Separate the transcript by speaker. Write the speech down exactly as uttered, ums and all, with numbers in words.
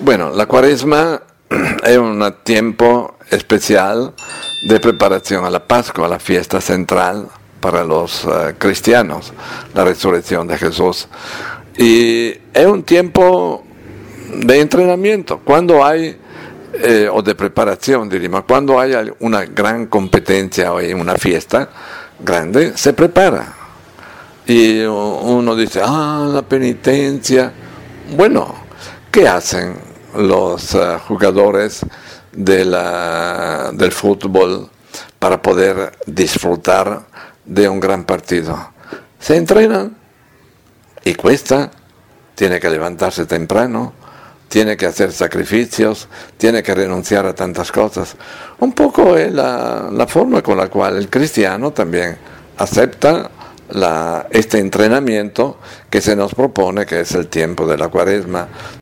Speaker 1: Bueno, la Cuaresma es un tiempo especial de preparación a la Pascua, a la fiesta central para los uh, cristianos, la resurrección de Jesús. Y es un tiempo de entrenamiento, cuando hay, eh, o de preparación, diríamos, cuando hay una gran competencia o hay una fiesta grande, se prepara. Y uno dice, ah, la penitencia. Bueno, ¿qué hacen los uh, jugadores de la, del fútbol para poder disfrutar de un gran partido? Se entrenan y cuesta, tiene que levantarse temprano, tiene que hacer sacrificios, tiene que renunciar a tantas cosas. Un poco es la, la forma con la cual el cristiano también acepta la, este entrenamiento que se nos propone, que es el tiempo de la Cuaresma.